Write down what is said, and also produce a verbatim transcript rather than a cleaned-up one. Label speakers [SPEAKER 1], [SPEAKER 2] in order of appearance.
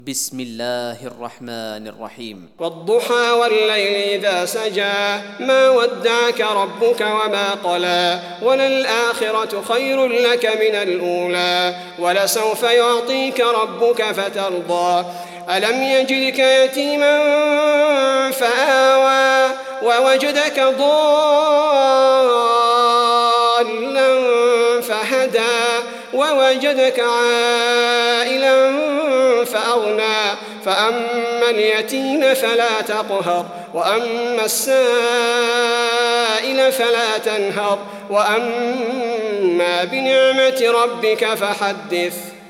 [SPEAKER 1] بسم الله الرحمن الرحيم.
[SPEAKER 2] والضحى والليل إذا سجى ما ودعك ربك وما قلى وللآخرة خير لك من الأولى ولسوف يعطيك ربك فترضى ألم يجدك يتيما فآوى ووجدك ضالا فهدى ووجدك عائلا فأغنى فأما اليتيم فلا تقهر وأما السائل فلا تنهر وأما بنعمة ربك فحدث.